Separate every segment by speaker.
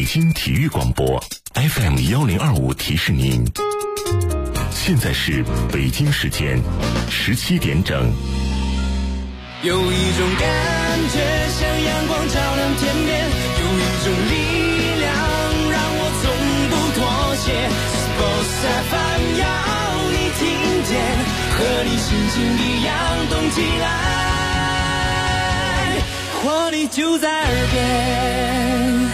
Speaker 1: 京体育广播 FM1025提示您，现在是北京时间17点整。
Speaker 2: 有一种感觉像阳光照亮天边，有一种力量让我从不妥协。Sports FM 要你听见，和你心情一样动起来，活力就在耳边。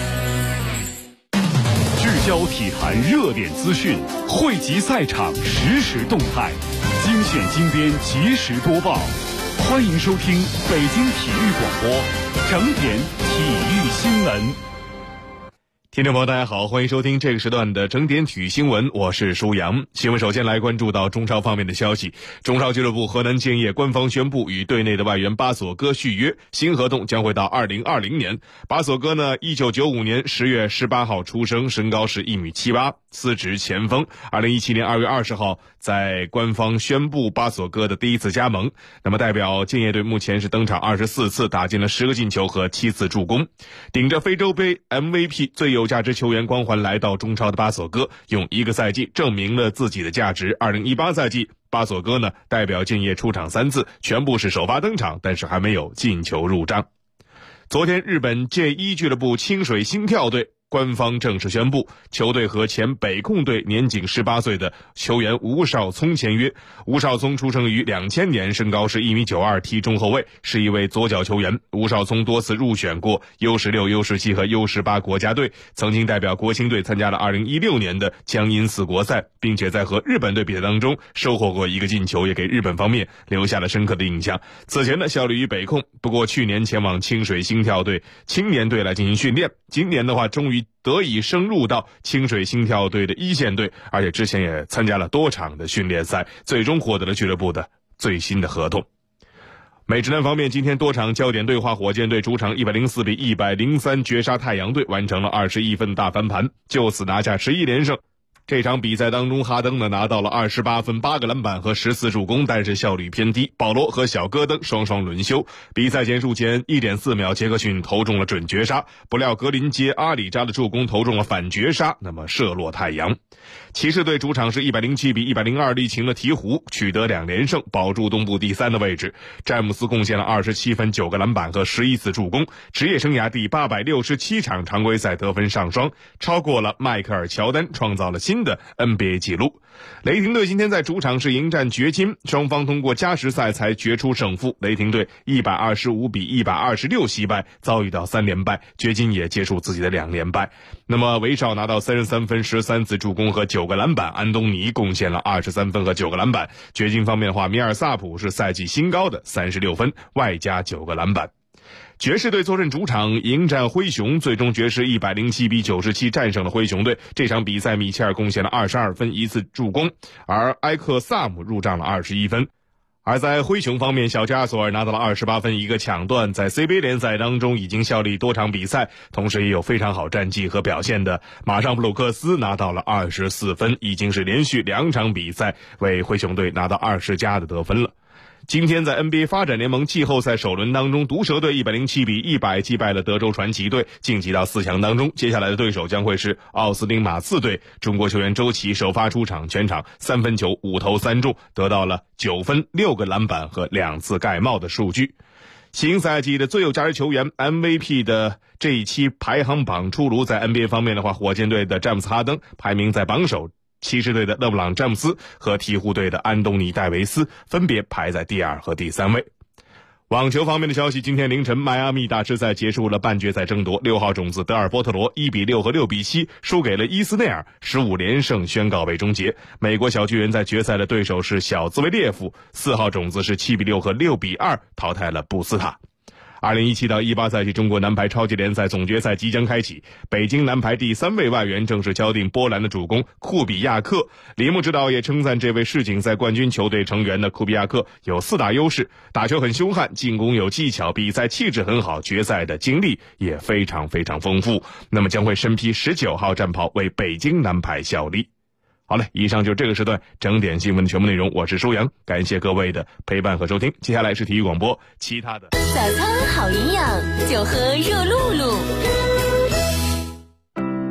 Speaker 3: 聚焦体坛热点资讯，汇集赛场实时动态，精选精编及时播报。欢迎收听北京体育广播整点体育新闻。
Speaker 4: 听众朋友大家好，欢迎收听这个时段的整点体育新闻，我是舒阳。新闻首先来关注到中超方面的消息。中超俱乐部河南建业官方宣布与队内的外援巴索戈续约，新合同将会到2020年。巴索戈呢1995年10月18号出生，身高是1.78米，司职前锋。2017年2月20号在官方宣布巴索戈的第一次加盟。那么代表建业队目前是登场24次，打进了10个进球和7次助攻。顶着非洲杯 MVP 最有价值球员光环来到中超的巴索戈，用一个赛季证明了自己的价值。2018赛季巴索戈呢代表建业出场3次，全部是首发登场，但是还没有进球入账。昨天日本 J1 俱乐部清水心跳队官方正式宣布，球队和前北控队年仅18岁的球员吴少聪签约。吴少聪出生于2000年，身高是1.92米，踢中后卫，是一位左脚球员。吴少聪多次入选过 U16、U17 和 U18 国家队，曾经代表国青队参加了2016年的江阴4国赛，并且在和日本队比赛当中收获过1个进球，也给日本方面留下了深刻的印象。此前呢效力于北控，不过去年前往清水心跳队青年队来进行训练，今年的话终于得以升入到清水心跳队的一线队，而且之前也参加了多场的训练赛，最终获得了俱乐部的最新的合同。美职篮方面，今天多场焦点对话，火箭队主场104比103绝杀太阳队，完成了21分大翻盘，就此拿下11连胜。这场比赛当中，哈登呢拿到了28分、8个篮板和14助攻，但是效率偏低。保罗和小戈登双双轮休。比赛结束前 1.4 秒，杰克逊投中了准绝杀，不料格林接阿里扎的助攻投中了反绝杀，那么射落太阳。骑士队主场是107比102力擒了鹈鹕，取得2连胜，保住东部第3的位置。詹姆斯贡献了27分、9个篮板和11次助攻，职业生涯第867场常规赛得分上双，超过了迈克尔·乔丹，创造了新的 NBA 纪录。雷霆队今天在主场是迎战掘金，双方通过加时赛才决出胜负。雷霆队125比126惜败，遭遇到3连败，掘金也结束自己的2连败。那么韦少拿到33分、13次助攻和9个篮板，安东尼贡献了23分和9个篮板。掘金方面的话，米尔萨普是赛季新高的36分，外加9个篮板。爵士队坐镇主场迎战灰熊，最终爵士107比97战胜了灰熊队。这场比赛米切尔贡献了22分、1次助攻，而埃克萨姆入账了21分。而在灰熊方面，小加索尔拿到了28分1个抢断，在 CBA 联赛当中已经效力多场比赛，同时也有非常好战绩和表现的马尚布鲁克斯拿到了24分，已经是连续2场比赛为灰熊队拿到20加的得分了。今天在 NBA 发展联盟季后赛首轮当中，毒蛇队107比100击败了德州传奇队，晋级到4强当中。接下来的对手将会是奥斯汀马刺队。中国球员周琦首发出场，全场3分球5投3中，得到了9分、6个篮板和2次盖帽的数据。新赛季的最有价值球员 MVP 的这一期排行榜出炉，在 NBA 方面的话，火箭队的詹姆斯哈登排名在榜首，骑士队的勒布朗·詹姆斯和鹈鹕队的安东尼·戴维斯分别排在第2和第3位。网球方面的消息，今天凌晨迈阿密大师赛结束了半决赛争夺，6号种子德尔波特罗1比6和6比7输给了伊斯内尔，15连胜宣告被终结。美国小巨人在决赛的对手是小兹维列夫，4号种子是7比6和6比2淘汰了布斯塔。2017到18赛季中国男排超级联赛总决赛即将开启，北京男排第3位外援正式敲定波兰的主攻库比亚克。李木指导也称赞这位世锦赛冠军球队成员的库比亚克有4大优势：打球很凶悍，进攻有技巧，比赛气质很好，决赛的经历也非常非常丰富。那么将会身披19号战袍为北京男排效力。好嘞，以上就是这个时段整点新闻的全部内容，我是舒阳，感谢各位的陪伴和收听。接下来是体育广播，其他的
Speaker 5: 早餐好营养，就喝热露露。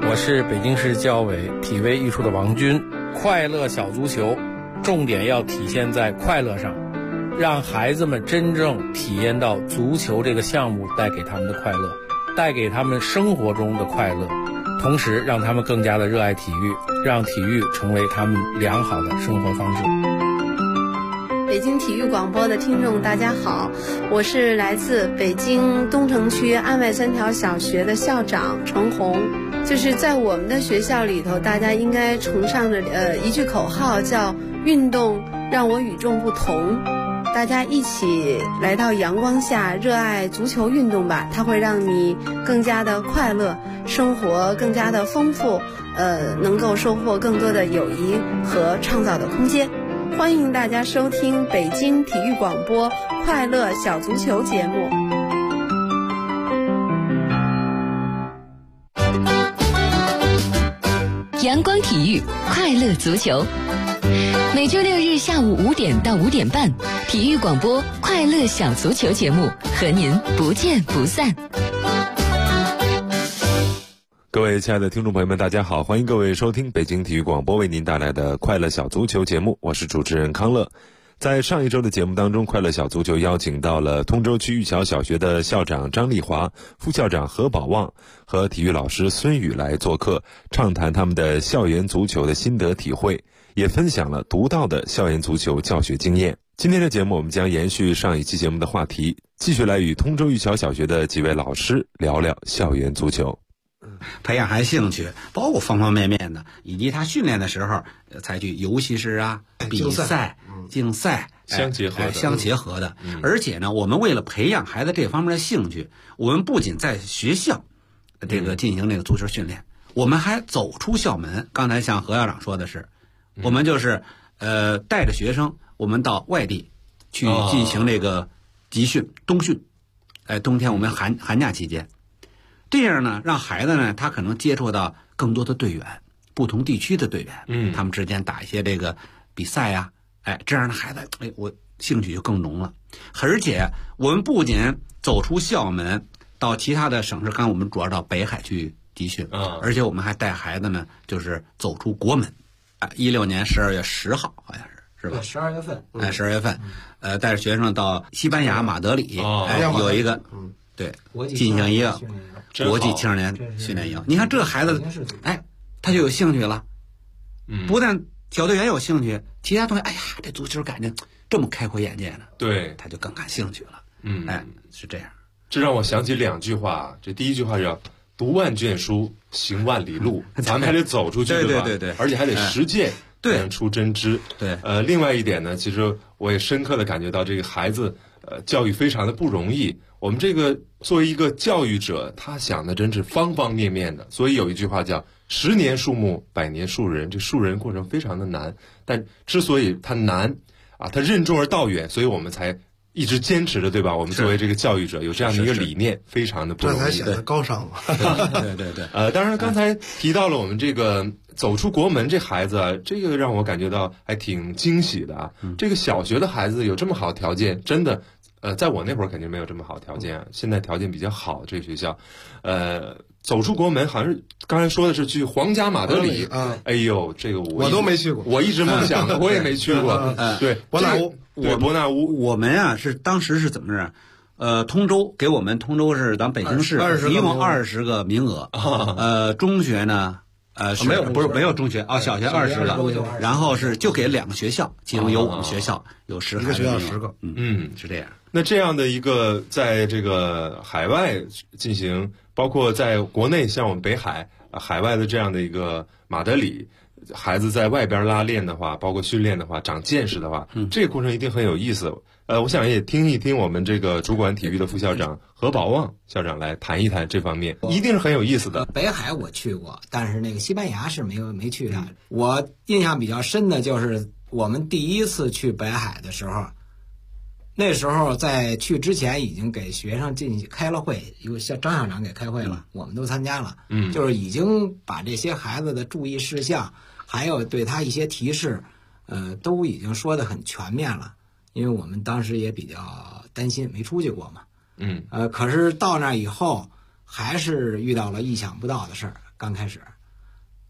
Speaker 5: 我是北京市教委体卫艺术的王军。快乐小足球重点要体现在快乐上，让孩子们真正体验到足球这个项目带给他们的快乐，带给他们生活中的快乐，同时让他们更加的热爱体育，让体育成为他们良好的生活方式。
Speaker 6: 北京体育广播的听众大家好，我是来自北京东城区安外3条小学的校长程红。就是在我们的学校里头，大家应该崇尚着一句口号，叫运动让我与众不同。大家一起来到阳光下，热爱足球运动吧，它会让你更加的快乐，生活更加的丰富，能够收获更多的友谊和创造的空间。欢迎大家收听北京体育广播快乐小足球节目。
Speaker 7: 阳光体育，快乐足球。每周六日下午5点到5点半，体育广播快乐小足球节目和您不见不散。
Speaker 4: 各位亲爱的听众朋友们，大家好，欢迎各位收听北京体育广播为您带来的快乐小足球节目，我是主持人康乐。在上一周的节目当中，快乐小足球邀请到了通州区玉桥小学的校长张丽华、副校长何宝旺和体育老师孙宇来做客，畅谈他们的校园足球的心得体会，也分享了独到的校园足球教学经验。今天的节目我们将延续上一期节目的话题，继续来与通州玉桥小学的几位老师聊聊校园足球。
Speaker 8: 培养孩子兴趣，包括方方面面的，以及他训练的时候采取游戏式啊、比赛、竞赛相结合的。而且呢，我们为了培养孩子这方面的兴趣，我们不仅在学校这个进行这个足球训练，我们还走出校门。刚才像何校长说的是，我们就是带着学生，我们到外地去进行这个集训、冬训。冬天我们寒假期间。这样呢，让孩子呢，他可能接触到更多的队员，不同地区的队员，他们之间打一些这个比赛呀，这样的孩子，我兴趣就更浓了。而且我们不仅走出校门到其他的省市，刚才我们主要到北海去集训，而且我们还带孩子呢，就是走出国门。16年12月10号好像是吧
Speaker 9: ？12月份
Speaker 8: ，12月份，带着学生到西班牙马德里，有一个对进行一个国际青少年训练营。你看这孩子，他就有兴趣了。不但小队员有兴趣，其他同学，这足球感觉这么开阔眼界呢，
Speaker 10: 对，
Speaker 8: 他就更感兴趣了。是这样。
Speaker 10: 这让我想起2句话。这第一句话叫“读万卷书，行万里路”，咱们还得走出去，
Speaker 8: 对，
Speaker 10: 而且还得实践，
Speaker 8: 对，
Speaker 10: 出真知。
Speaker 8: 对，
Speaker 10: 另外一点呢，其实我也深刻的感觉到这个孩子，教育非常的不容易。我们这个作为一个教育者，他想的真是方方面面的。所以有一句话叫“10年树木，百年树人”，这树人过程非常的难，但之所以它难它任重而道远，所以我们才一直坚持着，对吧？我们作为这个教育者有这样的一个理念，非常的不容易，
Speaker 9: 这才显得高尚嘛。
Speaker 8: 对。
Speaker 10: 当然刚才提到了我们这个走出国门，这孩子这个让我感觉到还挺惊喜的啊。这个小学的孩子有这么好条件，真的。在我那会儿肯定没有这么好条件，现在条件比较好。这个学校，走出国门，好像是刚才说的是去皇家马德里。哎呦，这个我都
Speaker 9: 没去过，
Speaker 10: 我一直梦想的，我也没去过。对，
Speaker 9: 伯纳乌，
Speaker 10: 伯纳乌，
Speaker 8: 我们是当时是怎么着？通州给我们通州市，咱北京市一共20个名额。中学呢？没有中学小学20个，然后就给2个学校，其中有我们学校有10个，
Speaker 9: 一个学校10个，
Speaker 8: 是这样。
Speaker 10: 那这样的一个在这个海外进行，包括在国内像我们北海海外的这样的一个马德里，孩子在外边拉练的话，包括训练的话，长见识的话，这个过程一定很有意思。我想也听一听我们这个主管体育的副校长何宝旺校长来谈一谈这方面，一定是很有意思的。
Speaker 9: 北海我去过，但是那个西班牙是没去的。我印象比较深的就是我们第一次去北海的时候，那时候在去之前已经给学生进去开了会，有像张校长给开会了，我们都参加了。就是已经把这些孩子的注意事项，还有对他一些提示，都已经说得很全面了。因为我们当时也比较担心，没出去过嘛。可是到那以后，还是遇到了意想不到的事儿。刚开始，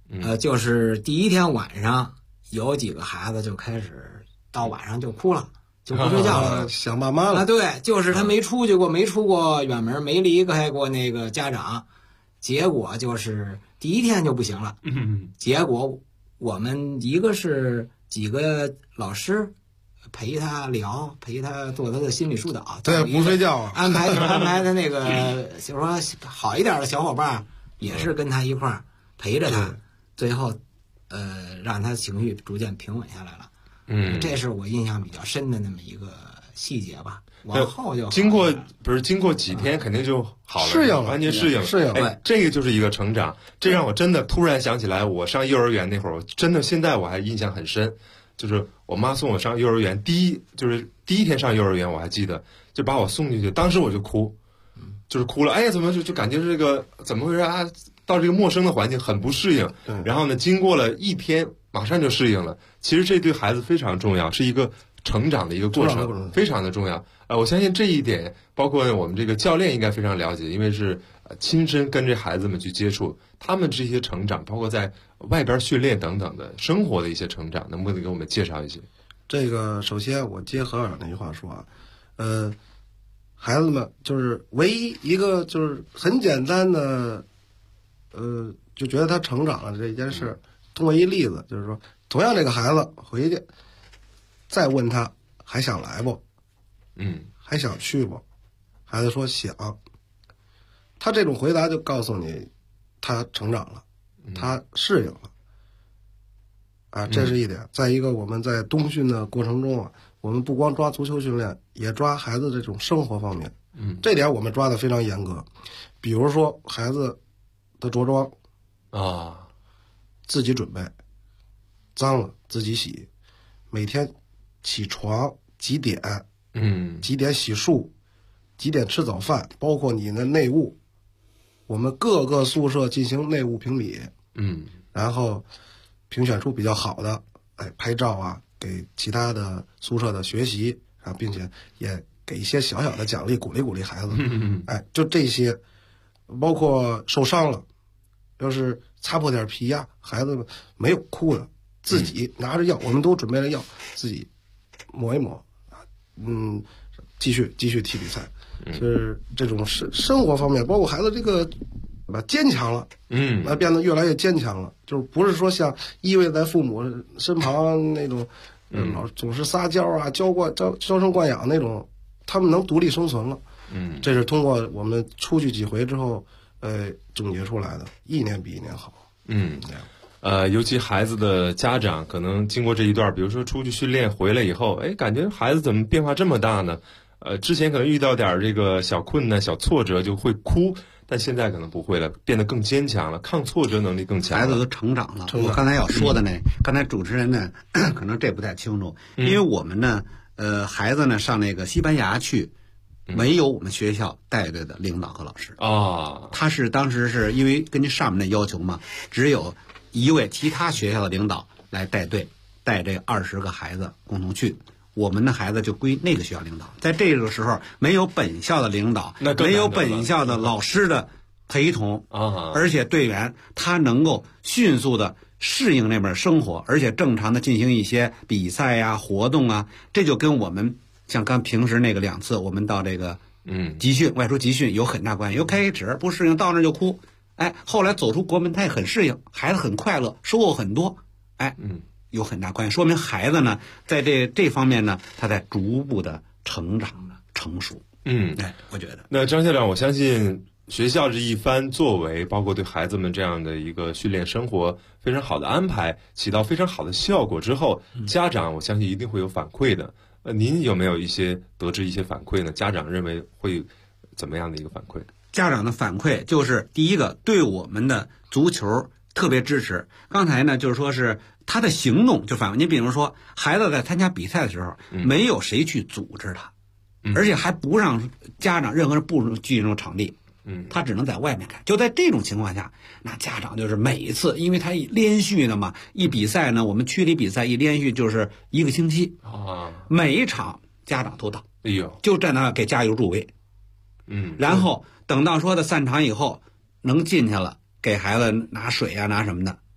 Speaker 9: 就是第一天晚上有几个孩子就开始到晚上就哭了，就不睡觉了，
Speaker 11: 想爸妈了
Speaker 9: 啊。对，就是他没出过远门，没离开过那个家长，结果就是第一天就不行了。结果我们一个是几个老师陪他聊，陪他做他的心理疏导，
Speaker 11: 对，不睡觉
Speaker 9: 安排他那个就是说好一点的小伙伴也是跟他一块儿陪着他，最后让他情绪逐渐平稳下来了。这是我印象比较深的那么一个细节吧。往后就经
Speaker 10: 过几天肯定就好了，
Speaker 11: 适应了，
Speaker 10: 完全适应了。哎，这个就是一个成长。这让我真的突然想起来，我上幼儿园那会儿，真的现在我还印象很深。就是我妈送我上幼儿园，第一天上幼儿园，我还记得，就把我送进去，当时我就哭，就是哭了。哎呀，怎么就感觉这个怎么回事啊？到这个陌生的环境很不适应。然后呢，经过了一天，马上就适应了。其实这对孩子非常重要，是一个成长的一个过程，非常的重要。我相信这一点，包括我们这个教练应该非常了解，因为是亲身跟这孩子们去接触，他们这些成长，包括在外边训练等等的生活的一些成长，能不能给我们介绍一些？
Speaker 11: 这个首先我接何尔那句话说啊，孩子们就是唯一一个就是很简单的，就觉得他成长了这件事，通过一例子，就是说，同样这个孩子回去，再问他还想来不？还想去不？孩子说想。他这种回答就告诉你，他成长了，他适应了。啊，这是一点。再一个，我们在冬训的过程中啊，我们不光抓足球训练，也抓孩子这种生活方面。这点我们抓得非常严格。比如说孩子的着装啊，自己准备，脏了自己洗，每天起床几点？几点洗漱？几点吃早饭？包括你的内务，我们各个宿舍进行内务评比。然后评选出比较好的，拍照啊，给其他的宿舍的学习啊，并且也给一些小小的奖励，鼓励孩子。就这些，包括受伤了，要是擦破点皮呀，孩子们没有哭的，自己拿着药，我们都准备了药，自己抹一抹，继续踢比赛。就是这种生活方面，包括孩子这个坚强了，变得越来越坚强了，就是不是说像依偎在父母身旁那种，老总是撒娇啊、娇生惯养那种，他们能独立生存了。这是通过我们出去几回之后，总结出来的，一年比一年好。
Speaker 10: 尤其孩子的家长可能经过这一段，比如说出去训练回来以后，感觉孩子怎么变化这么大呢？之前可能遇到点这个小困难、小挫折就会哭，但现在可能不会了，变得更坚强了，抗挫折能力更强了。
Speaker 8: 孩子都成长了。我刚才要说的呢，刚才主持人呢，可能这不太清楚，因为我们呢，孩子呢上那个西班牙去，没有我们学校带队的领导和老师啊。他是当时是因为根据上面的要求嘛，只有一位其他学校的领导来带队，带这20个孩子共同去。我们的孩子就归那个学校领导，在这个时候没有本校的领导，没有本校的老师的陪同啊，而且队员他能够迅速的适应那边生活，而且正常的进行一些比赛呀、活动啊，这就跟我们像刚平时那个2次我们到这个集训外出集训有很大关系。又开始不适应，到那就哭，后来走出国门他也很适应，孩子很快乐，收获很多，有很大关系，说明孩子呢，在这方面呢，他在逐步的成长成熟。我觉得。
Speaker 10: 那张校长，我相信学校这一番作为，包括对孩子们这样的一个训练生活非常好的安排，起到非常好的效果之后，家长我相信一定会有反馈的。您有没有得知一些反馈呢？家长认为会怎么样的一个反馈？
Speaker 8: 家长的反馈就是第一个，对我们的足球特别支持。刚才呢，就是说是他的行动就反馈。你比如说，孩子在参加比赛的时候，没有谁去组织他，而且还不让家长任何人步入具那种场地，他只能在外面看。就在这种情况下，那家长就是每一次，因为他连续的嘛，一比赛呢，我们区里比赛一连续就是1个星期啊，每一场家长都到，就站那给加油助威，然后等到说的散场以后能进去了，给孩子拿水啊拿什么的，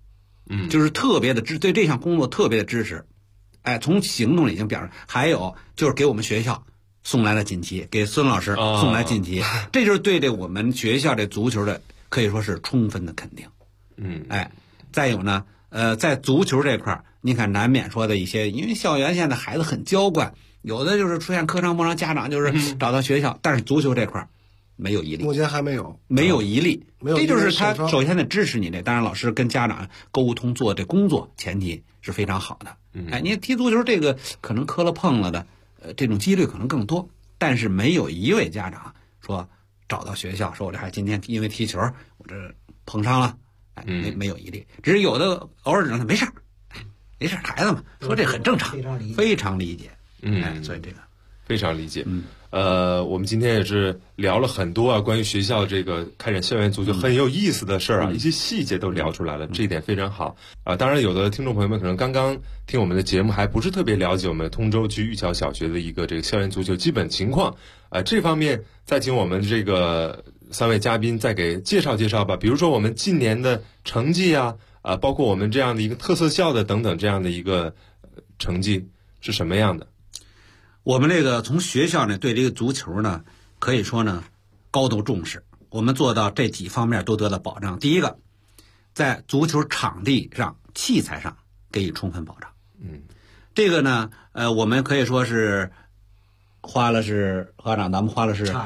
Speaker 8: 就是特别的对这项工作特别的支持，从行动里已经表示。还有就是给我们学校送来了锦旗，给孙老师送来锦旗，这就是对这我们学校这足球的可以说是充分的肯定。再有呢，在足球这块儿，你看难免说的一些，因为校园现在孩子很娇惯，有的就是出现课堂不让家长就是找到学校，但是足球这块儿没有一例，
Speaker 11: 目前还没有
Speaker 8: 一例，这就是他首先得支持你这。当然，老师跟家长沟通做这工作前提是非常好的。你踢足球这个可能磕了碰了的，这种几率可能更多，但是没有一位家长说找到学校说我这孩子今天因为踢球我这碰伤了，没有一例，只是有的偶尔让他没事孩子嘛，说这很正常，非常理解。所以这个
Speaker 10: 非常理解。我们今天也是聊了很多关于学校这个开展校园足球很有意思的事儿一些细节都聊出来了，这一点非常好。当然有的听众朋友们可能刚刚听我们的节目还不是特别了解我们通州区玉桥小学的一个这个校园足球基本情况，这方面再请我们这个3位嘉宾再给介绍介绍吧。比如说我们近年的成绩包括我们这样的一个特色校的等等这样的一个成绩是什么样的。
Speaker 8: 我们这个从学校呢对这个足球呢可以说呢高度重视，我们做到这几方面都得到保障。第一个，在足球场地上器材上给予充分保障。这个呢我们可以说是花了是科长咱们花了是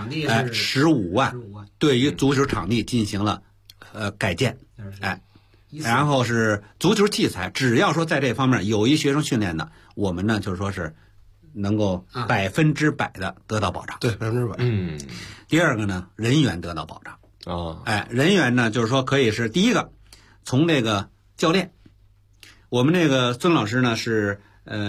Speaker 8: 15万对于足球场地进行了改建。然后是足球器材，只要说在这方面有一学生训练的，我们呢就是说是能够100%的得到保障。
Speaker 11: 对，100%。
Speaker 8: 第二个呢，人员得到保障。人员呢就是说可以是第一个，从这个教练，我们这个孙老师呢是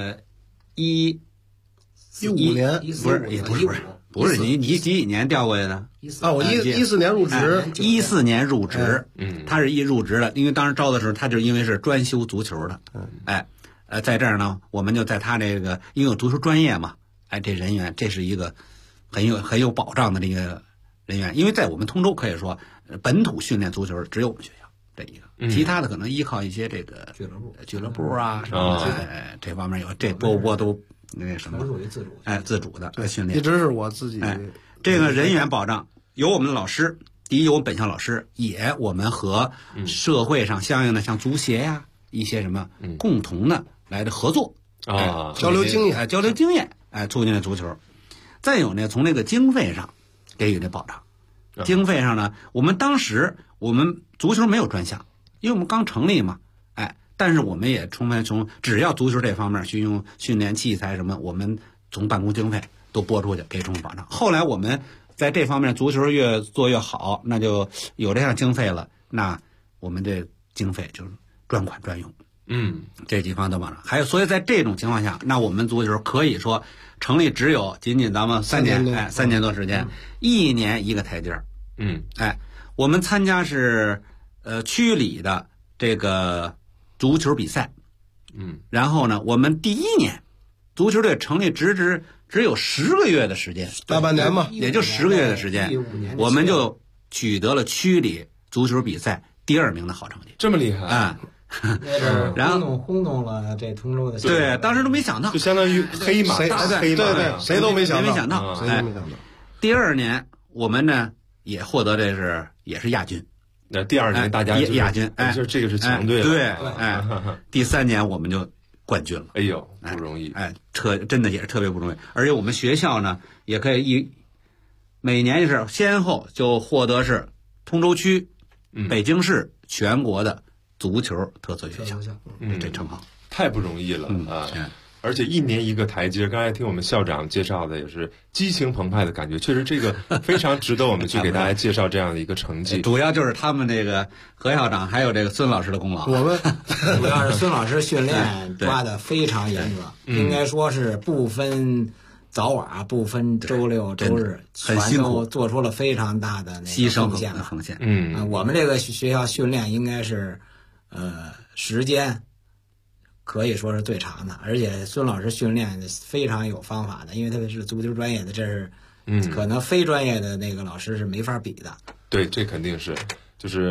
Speaker 8: 15
Speaker 11: 年，
Speaker 8: 不是你几年调过来的？
Speaker 11: 我14年入职
Speaker 8: ，14年入职。他是入职了，因为当时招的时候，他就因为是专修足球的。在这儿呢，我们就在他这个因为有足球专业嘛，这人员这是一个很有保障的这个人员，因为在我们通州可以说本土训练足球只有我们学校这一个，其他的可能依靠一些这个俱乐部什么的，这方面有这波都那什么，自主的训练，
Speaker 11: 一直是我自己。
Speaker 8: 这个人员保障有我们的老师，第一有我们本校老师，也我们和社会上相应的像足协一些什么共同的来的合作
Speaker 11: 交流经验，
Speaker 8: 促进了足球。再有呢，从这个经费上给予这保障。经费上呢，我们当时我们足球没有专项，因为我们刚成立嘛，但是我们也充分从只要足球这方面训练器材什么，我们从办公经费都拨出去给充分保障。后来我们在这方面足球越做越好，那就有这样经费了，那我们这经费就是专款专用。这几方都保障。还有，所以在这种情况下，那我们足球可以说成立只有仅仅咱们3年多时间，1年一个台阶。我们参加是区里的这个足球比赛。然后呢，我们第1年足球队成立只有10个月的时间，
Speaker 11: 大半年嘛，
Speaker 8: 也就10个月的时间，我们就取得了区里足球比赛第2名的好成绩。
Speaker 10: 这么厉害
Speaker 9: 然后轰动了这通州的。
Speaker 8: 对，当时都没想到，
Speaker 10: 就相当于黑马，
Speaker 11: 对，谁都没想
Speaker 8: 到。第2年我们呢也获得也是亚军。
Speaker 10: 那第2年大家
Speaker 8: 亚军，
Speaker 10: 就这个是强队了。
Speaker 8: 对，第3年我们就冠军了。
Speaker 10: 哎呦，不容易。
Speaker 8: 真的也是特别不容易。而且我们学校呢也可以每年是先后就获得是通州区、北京市全国的足球特色学校，这称号
Speaker 10: 太不容易了而且1年一个台阶。刚才听我们校长介绍的也是激情澎湃的感觉，确实这个非常值得我们去给大家介绍这样的一个成绩。
Speaker 8: 主要就是他们这个何校长还有这个孙老师的功劳。
Speaker 11: 我们
Speaker 9: 主要是孙老师训练抓得非常严格，应该说是不分早晚，不分周六周日，
Speaker 8: 很辛苦，
Speaker 9: 做出了非常大的那个
Speaker 8: 牺牲
Speaker 9: 和
Speaker 8: 奉献。
Speaker 9: 我们这个学校训练应该是时间可以说是最长的，而且孙老师训练非常有方法的，因为他是足球专业的，这是可能非专业的那个老师是没法比的。
Speaker 10: 对，这肯定是，就是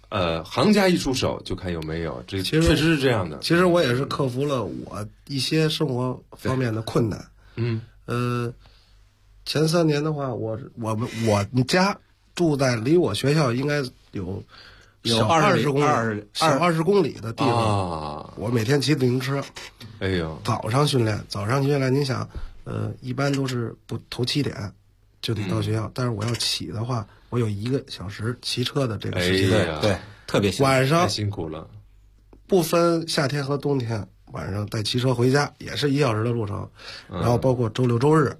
Speaker 10: 行家一出手就看有没有，这确实是这样的。
Speaker 11: 其实我也是克服了我一些生活方面的困难。前3年的话，我们家住在离我学校应该有20公里的地方。我每天骑自行车。
Speaker 10: 哎呦，
Speaker 11: 早上训练，您想，一般都是不头7点就得到学校，但是我要起的话，我有1个小时骑车的这个时间。
Speaker 8: 对，特别
Speaker 11: 晚上
Speaker 10: 太辛苦了，
Speaker 11: 不分夏天和冬天，晚上带骑车回家也是1小时的路程，然后包括周6周日，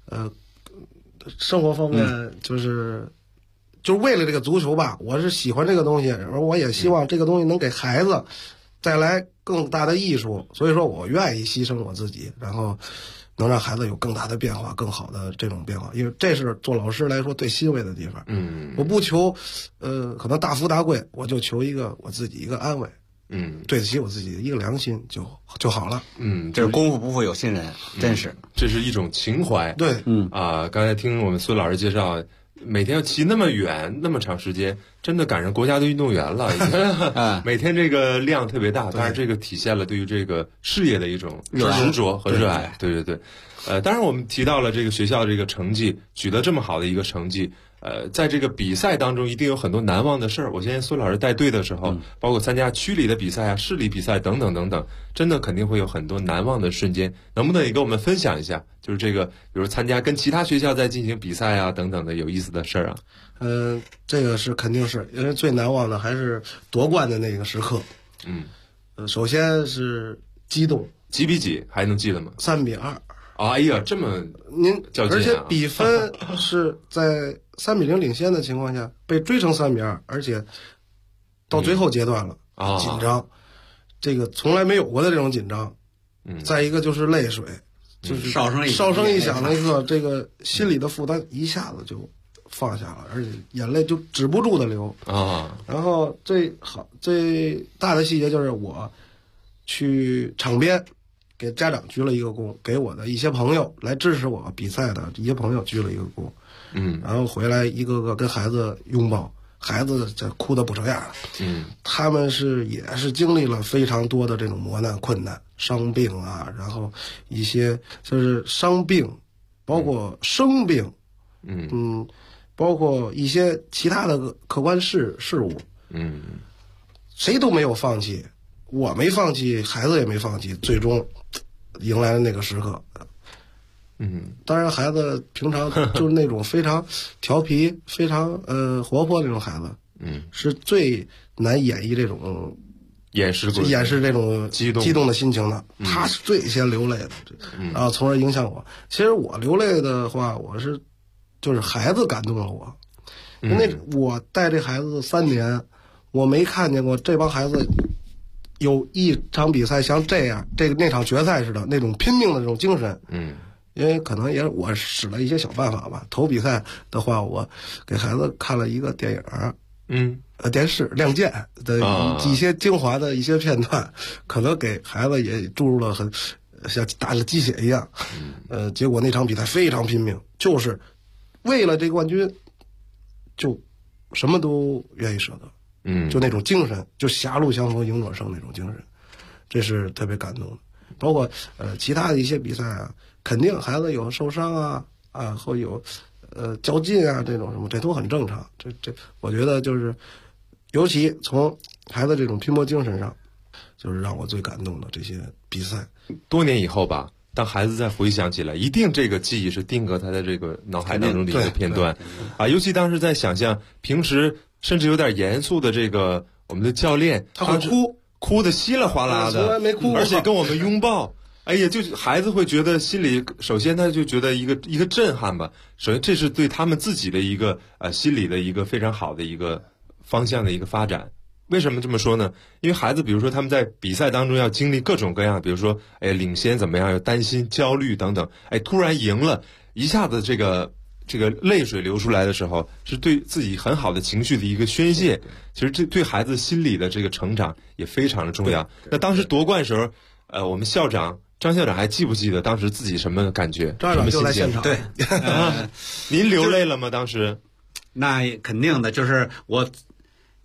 Speaker 11: 生活方面就是为了这个足球吧，我是喜欢这个东西，而我也希望这个东西能给孩子带来更大的艺术，所以说我愿意牺牲我自己，然后能让孩子有更大的变化，更好的这种变化，因为这是做老师来说最欣慰的地方。我不求可能大富大贵，我就求我自己一个安慰，对得起我自己的一个良心就好了。
Speaker 8: 这是功夫不负有心人，真是，
Speaker 10: 这是一种情怀。
Speaker 11: 对，
Speaker 10: 刚才听我们孙老师介绍，每天要骑那么远那么长时间，真的赶上国家的运动员了。每天这个量特别大，当然这个体现了对于这个事业的一种执着和热爱。对。当然我们提到了这个学校这个成绩取得这么好的一个成绩，在这个比赛当中一定有很多难忘的事儿。我相信孙老师带队的时候，包括参加区里的比赛啊、市里比赛等等等等，真的肯定会有很多难忘的瞬间。能不能也跟我们分享一下，就是这个，比如参加跟其他学校在进行比赛啊等等的有意思的事儿啊？
Speaker 11: 这个是肯定是，因为最难忘的还是夺冠的那个时刻。首先是激动。
Speaker 10: 几比几还能记得吗
Speaker 11: ？3比2。
Speaker 10: 哎呀，这么较劲啊！
Speaker 11: 而且比分是在3比0领先的情况下被追成3比2，而且到最后阶段了，紧张，这个从来没有过的这种紧张。再一个就是泪水，就是哨声一响那一刻，这个心里的负担一下子就放下了，而且眼泪就止不住的流啊。然后最大的细节就是我去场边给家长鞠了一个躬，给我的一些朋友来支持我比赛的一些朋友鞠了一个躬，然后回来一个个跟孩子拥抱，孩子这哭得不成样了，他们也是经历了非常多的这种磨难、困难、伤病啊，然后一些就是伤病，包括生病，包括一些其他的客观事物，谁都没有放弃。我没放弃，孩子也没放弃，最终迎来了那个时刻。当然孩子平常就是那种非常调皮、非常活泼那种孩子，是最难演绎这种
Speaker 10: 掩饰
Speaker 11: 这种激动的心情的。他是最先流泪的，然后从而影响我。其实我流泪的话，就是孩子感动了我。我带这孩子3年，我没看见过这帮孩子有一场比赛像这样，那场决赛似的那种拼命的这种精神。因为可能也是我使了一些小办法吧。头比赛的话，我给孩子看了一个电影，电视《亮剑》的一些精华的一些片段，可能给孩子也注入了像打了鸡血一样。结果那场比赛非常拼命，就是为了这个冠军，就什么都愿意舍得。就那种精神，就狭路相逢迎者胜那种精神，这是特别感动的。包括其他的一些比赛啊，肯定孩子有受伤啊，会有较劲啊，这种什么，这都很正常。这我觉得就是，尤其从孩子这种拼搏精神上，就是让我最感动的这些比赛。
Speaker 10: 多年以后吧，当孩子再回想起来，一定这个记忆是定格他的这个脑海当中的一个片段尤其当时在想象平时甚至有点严肃的这个我们的教练，
Speaker 11: 他会
Speaker 10: 哭得稀里哗啦的，
Speaker 11: 从来没哭过，
Speaker 10: 而且跟我们拥抱。哎呀，就孩子会觉得心里，首先他就觉得一个震撼吧。首先这是对他们自己的一个心理的一个非常好的一个方向的一个发展。为什么这么说呢？因为孩子比如说他们在比赛当中要经历各种各样，比如说领先怎么样，要担心焦虑等等，突然赢了，一下子这个泪水流出来的时候，是对自己很好的情绪的一个宣泄。其实这对孩子心理的这个成长也非常的重要。那当时夺冠时候，我们张校长还记不记得当时自己什么感觉？
Speaker 11: 张校长就在现场。
Speaker 8: 对，
Speaker 10: 您流泪了吗？当时？
Speaker 8: 那肯定的，就是我，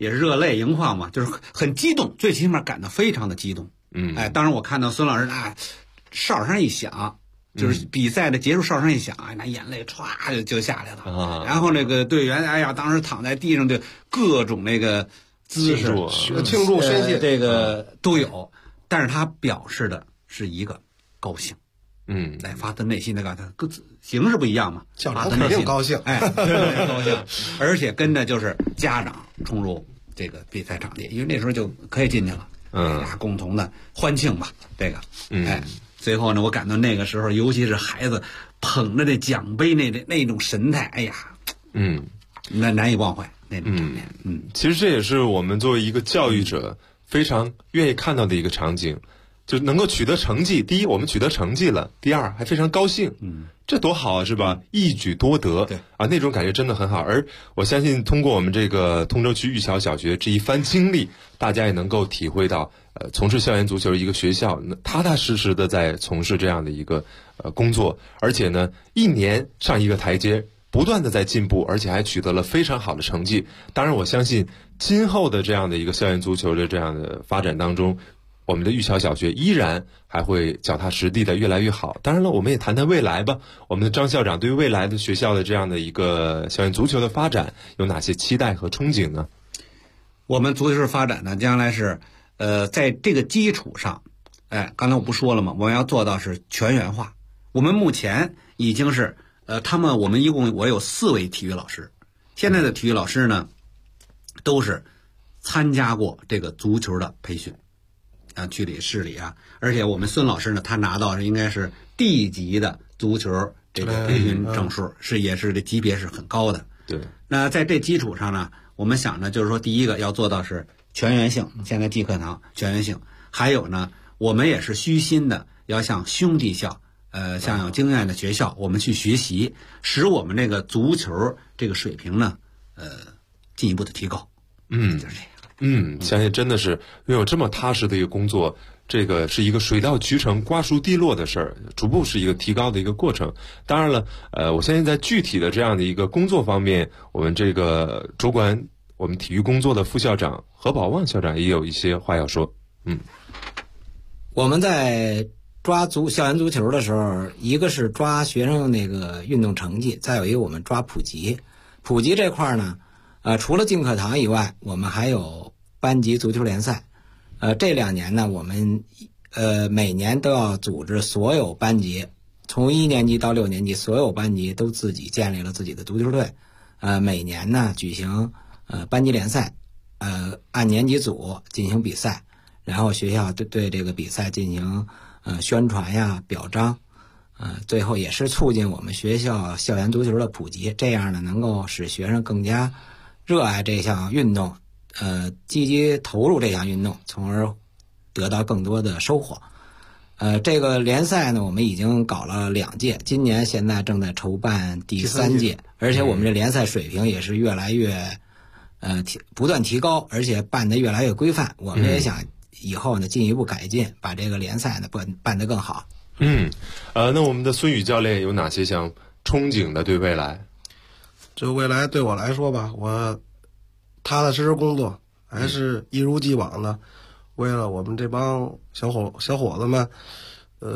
Speaker 8: 也是热泪盈眶嘛，就是很激动，最起码感到非常的激动。当然我看到孙老师哨声一响，就是比赛的结束哨声一响，那眼泪歘就下来了。然后那个队员，当时躺在地上就各种那个姿势
Speaker 11: 庆祝宣泄，
Speaker 8: 这个都有。但是他表示的是一个高兴，发自内心的高兴，形式不一样嘛，
Speaker 11: 发自内心高兴，
Speaker 8: 高兴，而且跟着就是家长冲入这个比赛场地，因为那时候就可以进去了，共同的欢庆吧，这个，最后呢，我感到那个时候，尤其是孩子捧着这奖杯那种神态，哎呀，难以忘怀那种场面。
Speaker 10: 其实这也是我们作为一个教育者非常愿意看到的一个场景，就能够取得成绩。第一，我们取得成绩了；第二，还非常高兴。这多好啊，是吧？一举多得，对啊，那种感觉真的很好。而我相信，通过我们这个通州区玉桥小学这一番经历，大家也能够体会到，从事校园足球一个学校，踏踏实实的在从事这样的一个工作，而且呢，一年上一个台阶，不断的在进步，而且还取得了非常好的成绩。当然，我相信今后的这样的一个校园足球的这样的发展当中，我们的玉桥小学依然还会脚踏实地的越来越好。当然了，我们也谈谈未来吧。我们的张校长对于未来的学校的这样的一个校园足球的发展有哪些期待和憧憬呢？
Speaker 8: 我们足球发展呢，将来是在这个基础上，刚才我不说了吗？我们要做到是全员化。我们目前已经是我们一共我有4位体育老师，现在的体育老师呢，都是参加过这个足球的培训。区里市里而且我们孙老师呢，他拿到应该是D级的足球这个培训证书，也是这级别是很高的。
Speaker 10: 对。
Speaker 8: 那在这基础上呢，我们想呢，就是说第一个要做到是全员性，现在地课堂全员性，还有呢，我们也是虚心的要向兄弟校，像有经验的学校，我们去学习，使我们这个足球这个水平呢，进一步的提高。就是这样。
Speaker 10: 相信真的是拥有这么踏实的一个工作，这个是一个水到渠成、瓜熟蒂落的事儿，逐步是一个提高的一个过程。当然了，我相信在具体的这样的一个工作方面，我们这个主管我们体育工作的副校长何宝旺校长也有一些话要说。
Speaker 9: 我们在抓校园足球的时候，一个是抓学生那个运动成绩，再有一个我们抓普及。普及这块呢，除了进课堂以外，我们还有班级足球联赛。这2年呢，我们每年都要组织所有班级，从1年级到6年级，所有班级都自己建立了自己的足球队。每年呢举行班级联赛，按年级组进行比赛，然后学校对这个比赛进行宣传呀、表彰。最后也是促进我们学校校园足球的普及，这样呢能够使学生更加热爱这项运动，积极投入这项运动，从而得到更多的收获。这个联赛呢，我们已经搞了2届，今年现在正在筹办第3届，而且我们这联赛水平也是越来越不断提高，而且办得越来越规范。我们也想以后呢进一步改进，把这个联赛呢办得更好。
Speaker 10: 那我们的孙宇教练有哪些想憧憬的对未来？
Speaker 11: 这未来对我来说吧，我踏踏实实工作，还是一如既往的为了我们这帮小伙子们，